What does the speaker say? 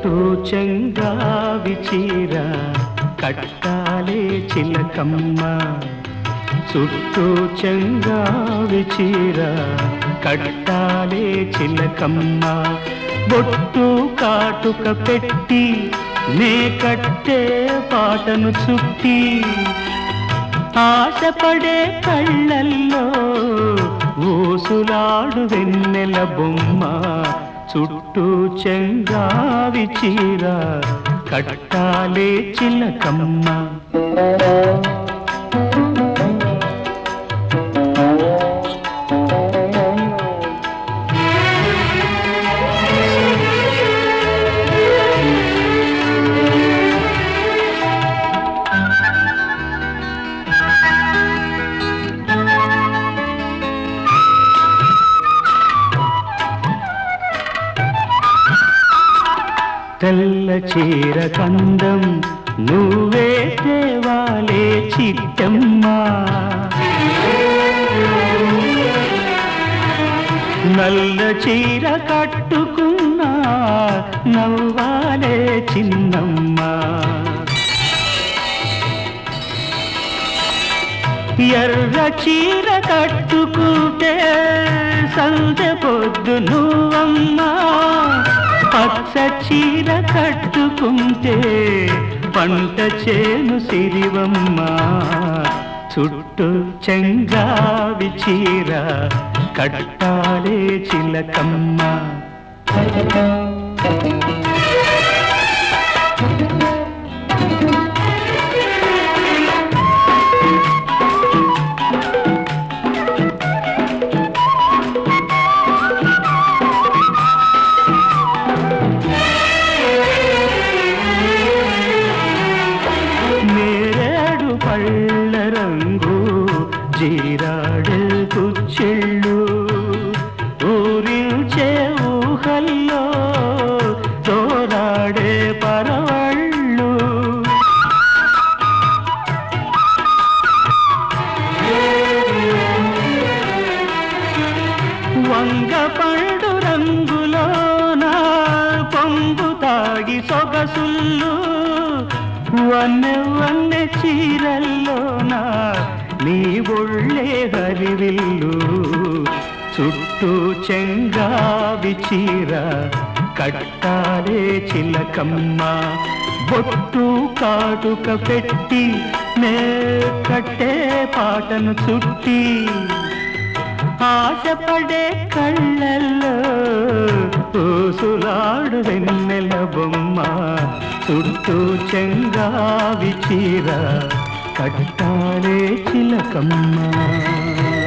చుట్టూ చెంగావి చీర కట్టాలే చిలకమ్మ. చుట్టూ చెంగావి చీర కట్టాలే చిలకమ్మ. బొట్టు కాటుక పెట్టి నే కట్టే పాటను చుట్టి ఆశపడే కళ్ళల్లో ఊసులాడు వెన్నెల బొమ్మ. చుట్టూ చెంగావి చీర కట్టాలే చిలకమ్మ. తెల్ల చీర కందం నువ్వే తేవాలే చిట్టమ్మ. నల్ల చీర కట్టుకున్నా నవ్వాలే చిన్నమ్మ. ఎర్ర చీర కట్టుకుంటే సందె పొద్దు నువ్వమ్మా. పచ్చ చీర కట్టుకుంటే పంట చేను సిరివమ్మ. చుట్టూ చెంగావి చీర కట్టాలే చిలకమ్మ. పళ్ళ రంగు జీరాడే కుచ్చెళ్ళు ఊరించే ఊహల్లో తోరాడే పరవళ్ళు. వంగ పండు రంగులోన పొంగు తాగి సొగసుళ్ళు వన్నె వన్నె చీరల్లోన నీ ఒళ్ళే హరివిల్లు. చుట్టూ చెంగావి చీర కట్టాలే చిలకమ్మ. బొట్టు కాటుక పెట్టి నే కట్టే పాటను చుట్టి ఆశపడే కళ్ళల్లో ఊసులాడు వెన్నెల బొమ్మ. చుట్టూ చెంగావి చీర కట్టాలే చిలకమ్మ.